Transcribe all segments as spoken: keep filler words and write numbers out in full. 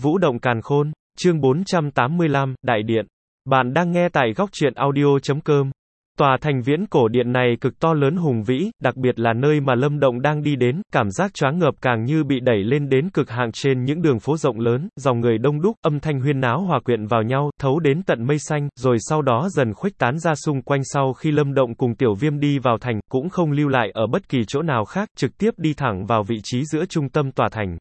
Vũ động càn khôn, chương bốn trăm tám mươi lăm, Đại Điện. Bạn đang nghe tại góc truyện audio chấm com. Tòa thành viễn cổ điện này cực to lớn hùng vĩ, đặc biệt là nơi mà Lâm Động đang đi đến, cảm giác choáng ngợp càng như bị đẩy lên đến cực hạn trên những đường phố rộng lớn, dòng người đông đúc, âm thanh huyên náo hòa quyện vào nhau, thấu đến tận mây xanh, rồi sau đó dần khuếch tán ra xung quanh. Sau khi Lâm Động cùng Tiểu Viêm đi vào thành, cũng không lưu lại ở bất kỳ chỗ nào khác, trực tiếp đi thẳng vào vị trí giữa trung tâm tòa thành.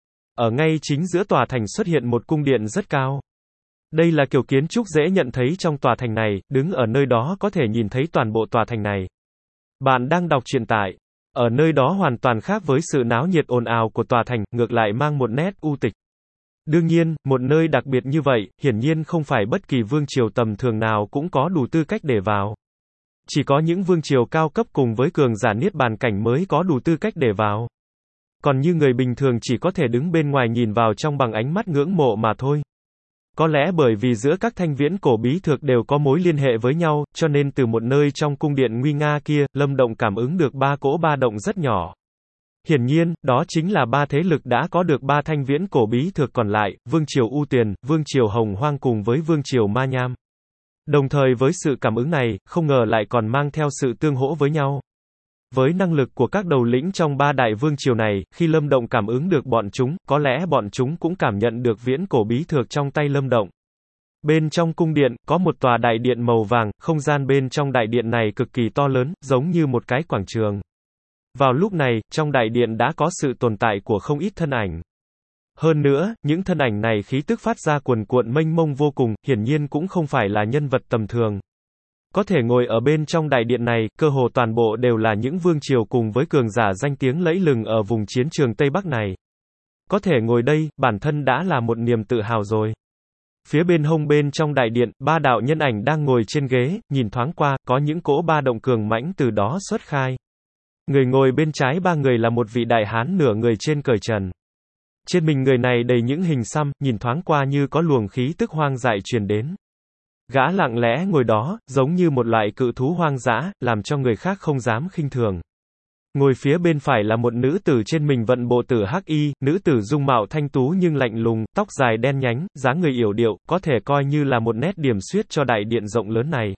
Ở ngay chính giữa tòa thành xuất hiện một cung điện rất cao. Đây là kiểu kiến trúc dễ nhận thấy trong tòa thành này, đứng ở nơi đó có thể nhìn thấy toàn bộ tòa thành này. Bạn đang đọc truyện tại. Ở nơi đó hoàn toàn khác với sự náo nhiệt ồn ào của tòa thành, ngược lại mang một nét u tịch. Đương nhiên, một nơi đặc biệt như vậy, hiển nhiên không phải bất kỳ vương triều tầm thường nào cũng có đủ tư cách để vào. Chỉ có những vương triều cao cấp cùng với cường giả niết bàn cảnh mới có đủ tư cách để vào. Còn như người bình thường chỉ có thể đứng bên ngoài nhìn vào trong bằng ánh mắt ngưỡng mộ mà thôi. Có lẽ bởi vì giữa các thanh viễn cổ bí thực đều có mối liên hệ với nhau, cho nên từ một nơi trong cung điện nguy nga kia, Lâm Động cảm ứng được ba cỗ ba động rất nhỏ. Hiển nhiên, đó chính là ba thế lực đã có được ba thanh viễn cổ bí thực còn lại, Vương triều U Tuyền, Vương triều Hồng Hoang cùng với Vương triều Ma Nham. Đồng thời với sự cảm ứng này, không ngờ lại còn mang theo sự tương hỗ với nhau. Với năng lực của các đầu lĩnh trong ba đại vương triều này, khi Lâm Động cảm ứng được bọn chúng, có lẽ bọn chúng cũng cảm nhận được viễn cổ bí thực trong tay Lâm Động. Bên trong cung điện, có một tòa đại điện màu vàng, không gian bên trong đại điện này cực kỳ to lớn, giống như một cái quảng trường. Vào lúc này, trong đại điện đã có sự tồn tại của không ít thân ảnh. Hơn nữa, những thân ảnh này khí tức phát ra cuồn cuộn mênh mông vô cùng, hiển nhiên cũng không phải là nhân vật tầm thường. Có thể ngồi ở bên trong đại điện này, cơ hồ toàn bộ đều là những vương triều cùng với cường giả danh tiếng lẫy lừng ở vùng chiến trường Tây Bắc này. Có thể ngồi đây, bản thân đã là một niềm tự hào rồi. Phía bên hông bên trong đại điện, ba đạo nhân ảnh đang ngồi trên ghế, nhìn thoáng qua, có những cỗ ba động cường mãnh từ đó xuất khai. Người ngồi bên trái ba người là một vị đại hán nửa người trên cởi trần. Trên mình người này đầy những hình xăm, nhìn thoáng qua như có luồng khí tức hoang dại truyền đến. Gã lặng lẽ ngồi đó, giống như một loại cự thú hoang dã, làm cho người khác không dám khinh thường. Ngồi phía bên phải là một nữ tử trên mình vận bộ tử hắc y, nữ tử dung mạo thanh tú nhưng lạnh lùng, tóc dài đen nhánh, dáng người yểu điệu, có thể coi như là một nét điểm xuyết cho đại điện rộng lớn này.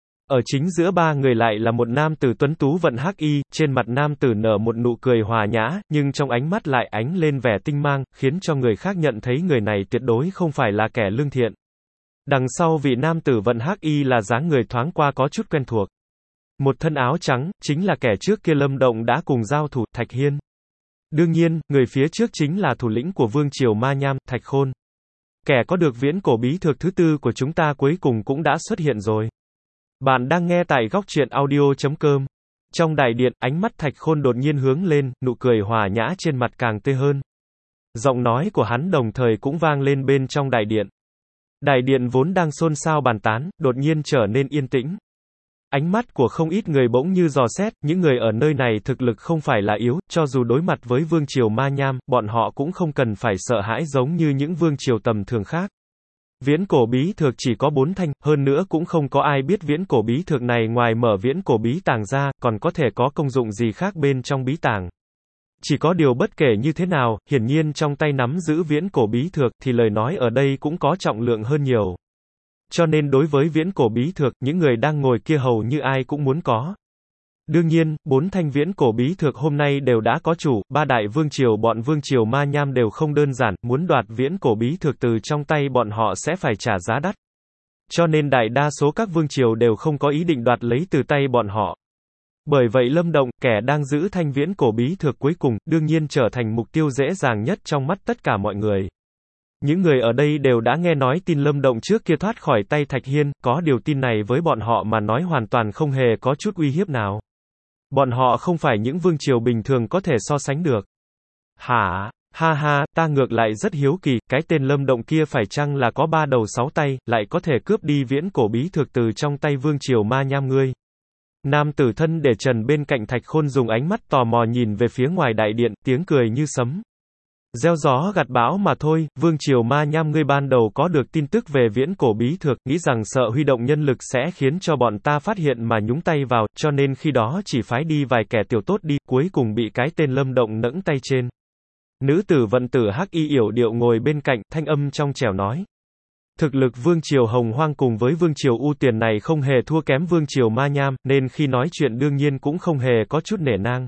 Ở chính giữa ba người lại là một nam tử tuấn tú vận hắc y, trên mặt nam tử nở một nụ cười hòa nhã, nhưng trong ánh mắt lại ánh lên vẻ tinh mang, khiến cho người khác nhận thấy người này tuyệt đối không phải là kẻ lương thiện. Đằng sau vị nam tử vận hắc y là dáng người thoáng qua có chút quen thuộc. Một thân áo trắng, chính là kẻ trước kia Lâm Động đã cùng giao thủ, Thạch Hiên. Đương nhiên, người phía trước chính là thủ lĩnh của Vương triều Ma Nham, Thạch Khôn. Kẻ có được viễn cổ bí thực thứ tư của chúng ta cuối cùng cũng đã xuất hiện rồi. Bạn đang nghe tại góc truyện audio chấm com. Trong đại điện, ánh mắt Thạch Khôn đột nhiên hướng lên, nụ cười hòa nhã trên mặt càng tươi hơn. Giọng nói của hắn đồng thời cũng vang lên bên trong đại điện. Đại điện vốn đang xôn xao bàn tán, đột nhiên trở nên yên tĩnh. Ánh mắt của không ít người bỗng như dò xét, những người ở nơi này thực lực không phải là yếu, cho dù đối mặt với vương triều Ma Nham, bọn họ cũng không cần phải sợ hãi giống như những vương triều tầm thường khác. Viễn cổ bí thực chỉ có bốn thanh, hơn nữa cũng không có ai biết viễn cổ bí thực này ngoài mở viễn cổ bí tàng ra, còn có thể có công dụng gì khác bên trong bí tàng. Chỉ có điều bất kể như thế nào, hiển nhiên trong tay nắm giữ viễn cổ bí thực thì lời nói ở đây cũng có trọng lượng hơn nhiều. Cho nên đối với viễn cổ bí thực, những người đang ngồi kia hầu như ai cũng muốn có. Đương nhiên, bốn thanh viễn cổ bí thực hôm nay đều đã có chủ, ba đại vương triều bọn vương triều Ma Nham đều không đơn giản, muốn đoạt viễn cổ bí thực từ trong tay bọn họ sẽ phải trả giá đắt. Cho nên đại đa số các vương triều đều không có ý định đoạt lấy từ tay bọn họ. Bởi vậy Lâm Động, kẻ đang giữ thanh viễn cổ bí thực cuối cùng, đương nhiên trở thành mục tiêu dễ dàng nhất trong mắt tất cả mọi người. Những người ở đây đều đã nghe nói tin Lâm Động trước kia thoát khỏi tay Thạch Hiên, có điều tin này với bọn họ mà nói hoàn toàn không hề có chút uy hiếp nào. Bọn họ không phải những vương triều bình thường có thể so sánh được. Hả? Ha ha, ta ngược lại rất hiếu kỳ, cái tên Lâm Động kia phải chăng là có ba đầu sáu tay, lại có thể cướp đi viễn cổ bí thực từ trong tay vương triều Ma Nham ngươi. Nam tử thân để trần bên cạnh Thạch Khôn dùng ánh mắt tò mò nhìn về phía ngoài đại điện, tiếng cười như sấm. Gieo gió gặt bão mà thôi, vương triều Ma Nham ngươi ban đầu có được tin tức về viễn cổ bí thực, nghĩ rằng sợ huy động nhân lực sẽ khiến cho bọn ta phát hiện mà nhúng tay vào, cho nên khi đó chỉ phái đi vài kẻ tiểu tốt đi, cuối cùng bị cái tên Lâm Động nẫng tay trên. Nữ tử vận tử hắc y yểu điệu ngồi bên cạnh, thanh âm trong trẻo nói. Thực lực vương triều Hồng Hoang cùng với vương triều U Tiền này không hề thua kém vương triều Ma Nham, nên khi nói chuyện đương nhiên cũng không hề có chút nể nang.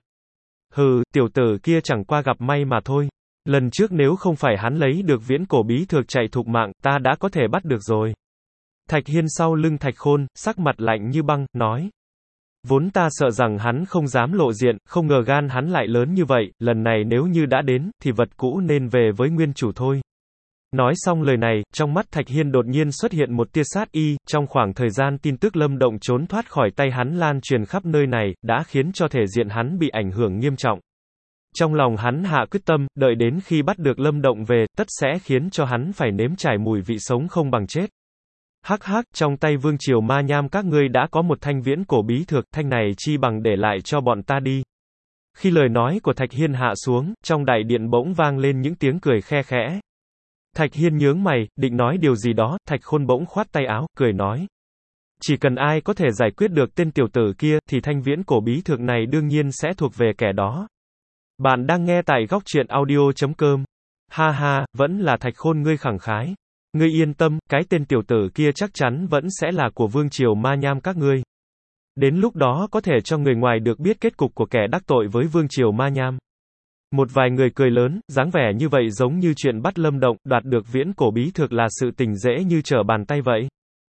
Hừ, tiểu tử kia chẳng qua gặp may mà thôi. Lần trước nếu không phải hắn lấy được viễn cổ bí thược chạy thục mạng, ta đã có thể bắt được rồi. Thạch Hiên sau lưng Thạch Khôn, sắc mặt lạnh như băng, nói. Vốn ta sợ rằng hắn không dám lộ diện, không ngờ gan hắn lại lớn như vậy, lần này nếu như đã đến, thì vật cũ nên về với nguyên chủ thôi. Nói xong lời này, trong mắt Thạch Hiên đột nhiên xuất hiện một tia sát y, trong khoảng thời gian tin tức Lâm Động trốn thoát khỏi tay hắn lan truyền khắp nơi này, đã khiến cho thể diện hắn bị ảnh hưởng nghiêm trọng. Trong lòng hắn hạ quyết tâm, đợi đến khi bắt được Lâm Động về, tất sẽ khiến cho hắn phải nếm trải mùi vị sống không bằng chết. Hắc hắc, trong tay vương triều Ma Nham các ngươi đã có một thanh viễn cổ bí thược, thanh này chi bằng để lại cho bọn ta đi. Khi lời nói của Thạch Hiên hạ xuống, trong đại điện bỗng vang lên những tiếng cười khe khẽ. Thạch Hiên nhướng mày, định nói điều gì đó, Thạch Khôn bỗng khoát tay áo, cười nói. Chỉ cần ai có thể giải quyết được tên tiểu tử kia, thì thanh viễn cổ bí thược này đương nhiên sẽ thuộc về kẻ đó. Bạn đang nghe tại góc truyện audio chấm com. Ha ha, vẫn là Thạch Khôn ngươi khẳng khái. Ngươi yên tâm, cái tên tiểu tử kia chắc chắn vẫn sẽ là của vương triều Ma Nham các ngươi. Đến lúc đó có thể cho người ngoài được biết kết cục của kẻ đắc tội với vương triều Ma Nham. Một vài người cười lớn, dáng vẻ như vậy giống như chuyện bắt Lâm Động, đoạt được viễn cổ bí thược là sự tình dễ như trở bàn tay vậy.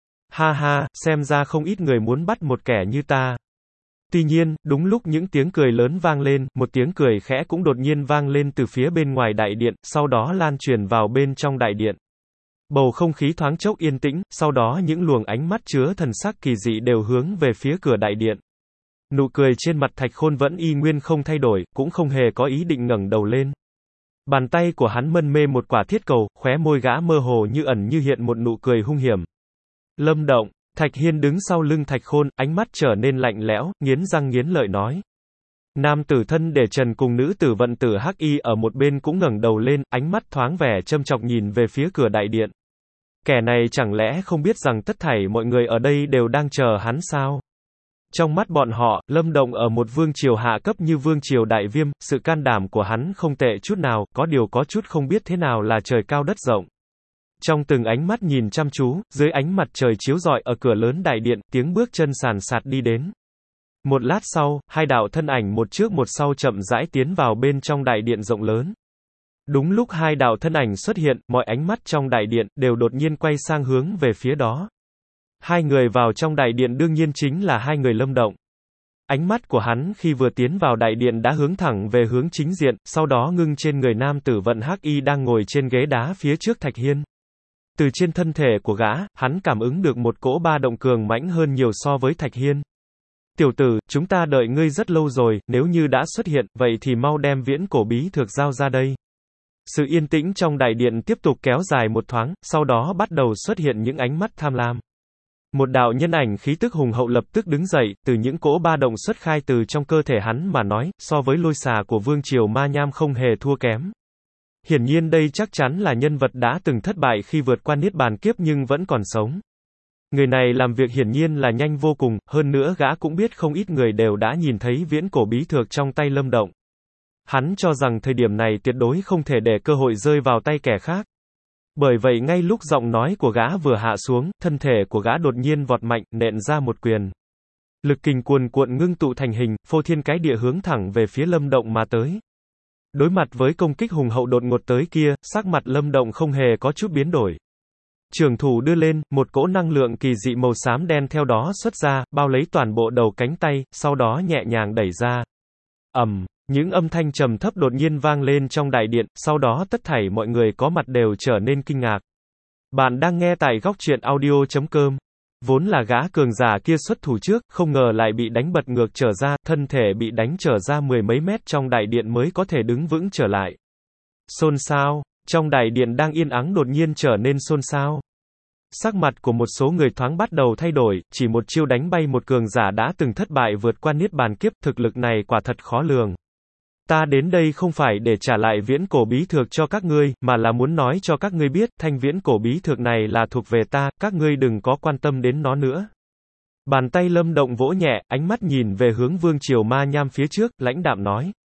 Ha ha, xem ra không ít người muốn bắt một kẻ như ta. Tuy nhiên, đúng lúc những tiếng cười lớn vang lên, một tiếng cười khẽ cũng đột nhiên vang lên từ phía bên ngoài đại điện, sau đó lan truyền vào bên trong đại điện. Bầu không khí thoáng chốc yên tĩnh, sau đó những luồng ánh mắt chứa thần sắc kỳ dị đều hướng về phía cửa đại điện. Nụ cười trên mặt Thạch Khôn vẫn y nguyên không thay đổi, cũng không hề có ý định ngẩng đầu lên. Bàn tay của hắn mân mê một quả thiết cầu, khóe môi gã mơ hồ như ẩn như hiện một nụ cười hung hiểm. Lâm Động, Thạch Hiên đứng sau lưng Thạch Khôn, ánh mắt trở nên lạnh lẽo, nghiến răng nghiến lợi nói. Nam tử thân để trần cùng nữ tử vận tử hắc y ở một bên cũng ngẩng đầu lên, ánh mắt thoáng vẻ châm chọc nhìn về phía cửa đại điện. Kẻ này chẳng lẽ không biết rằng tất thảy mọi người ở đây đều đang chờ hắn sao? Trong mắt bọn họ, Lâm Động ở một vương triều hạ cấp như vương triều Đại Viêm, sự can đảm của hắn không tệ chút nào, có điều có chút không biết thế nào là trời cao đất rộng. Trong từng ánh mắt nhìn chăm chú, dưới ánh mặt trời chiếu rọi ở cửa lớn đại điện, tiếng bước chân sàn sạt đi đến. Một lát sau, hai đạo thân ảnh một trước một sau chậm rãi tiến vào bên trong đại điện rộng lớn. Đúng lúc hai đạo thân ảnh xuất hiện, mọi ánh mắt trong đại điện đều đột nhiên quay sang hướng về phía đó. Hai người vào trong đại điện đương nhiên chính là hai người Lâm Động. Ánh mắt của hắn khi vừa tiến vào đại điện đã hướng thẳng về hướng chính diện, sau đó ngưng trên người nam tử vận hắc y đang ngồi trên ghế đá phía trước Thạch Hiên. Từ trên thân thể của gã, hắn cảm ứng được một cỗ ba động cường mãnh hơn nhiều so với Thạch Hiên. Tiểu tử, chúng ta đợi ngươi rất lâu rồi, nếu như đã xuất hiện, vậy thì mau đem viễn cổ bí thược giao ra đây. Sự yên tĩnh trong đại điện tiếp tục kéo dài một thoáng, sau đó bắt đầu xuất hiện những ánh mắt tham lam. Một đạo nhân ảnh khí tức hùng hậu lập tức đứng dậy, từ những cỗ ba động xuất khai từ trong cơ thể hắn mà nói, so với lôi xà của vương triều Ma Nham không hề thua kém. Hiển nhiên đây chắc chắn là nhân vật đã từng thất bại khi vượt qua niết bàn kiếp nhưng vẫn còn sống. Người này làm việc hiển nhiên là nhanh vô cùng, hơn nữa gã cũng biết không ít người đều đã nhìn thấy viễn cổ bí thược trong tay Lâm Động. Hắn cho rằng thời điểm này tuyệt đối không thể để cơ hội rơi vào tay kẻ khác. Bởi vậy ngay lúc giọng nói của gã vừa hạ xuống, thân thể của gã đột nhiên vọt mạnh, nện ra một quyền. Lực kình cuồn cuộn ngưng tụ thành hình, phô thiên cái địa hướng thẳng về phía Lâm Động mà tới. Đối mặt với công kích hùng hậu đột ngột tới kia, sắc mặt Lâm Động không hề có chút biến đổi. Trường thủ đưa lên, một cỗ năng lượng kỳ dị màu xám đen theo đó xuất ra, bao lấy toàn bộ đầu cánh tay, sau đó nhẹ nhàng đẩy ra. Ầm, những âm thanh trầm thấp đột nhiên vang lên trong đại điện, sau đó tất thảy mọi người có mặt đều trở nên kinh ngạc. Bạn đang nghe tại góc truyện audio chấm com. Vốn là gã cường giả kia xuất thủ trước, không ngờ lại bị đánh bật ngược trở ra, thân thể bị đánh trở ra mười mấy mét trong đại điện mới có thể đứng vững trở lại. Xôn xao, trong đại điện đang yên ắng đột nhiên trở nên xôn xao. Sắc mặt của một số người thoáng bắt đầu thay đổi, chỉ một chiêu đánh bay một cường giả đã từng thất bại vượt qua niết bàn kiếp, thực lực này quả thật khó lường. Ta đến đây không phải để trả lại viễn cổ bí thược cho các ngươi, mà là muốn nói cho các ngươi biết, thanh viễn cổ bí thược này là thuộc về ta, các ngươi đừng có quan tâm đến nó nữa. Bàn tay Lâm Động vỗ nhẹ, ánh mắt nhìn về hướng vương triều Ma Nham phía trước, lãnh đạm nói.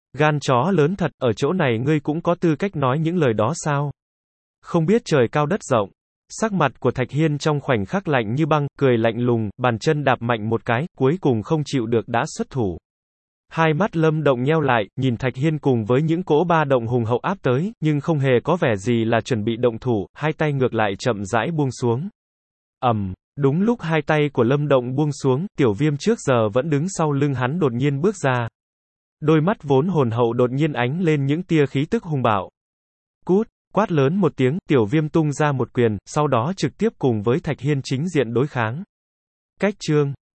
Gan chó lớn thật, ở chỗ này ngươi cũng có tư cách nói những lời đó sao? Không biết trời cao đất rộng. Sắc mặt của Thạch Hiên trong khoảnh khắc lạnh như băng, cười lạnh lùng, bàn chân đạp mạnh một cái, cuối cùng không chịu được đã xuất thủ. Hai mắt Lâm Động nheo lại, nhìn Thạch Hiên cùng với những cỗ ba động hùng hậu áp tới, nhưng không hề có vẻ gì là chuẩn bị động thủ, hai tay ngược lại chậm rãi buông xuống. Ầm, đúng lúc hai tay của Lâm Động buông xuống, Tiểu Viêm trước giờ vẫn đứng sau lưng hắn đột nhiên bước ra. Đôi mắt vốn hồn hậu đột nhiên ánh lên những tia khí tức hung bạo. Cút, quát lớn một tiếng, Tiểu Viêm tung ra một quyền, sau đó trực tiếp cùng với Thạch Hiên chính diện đối kháng. Cách chương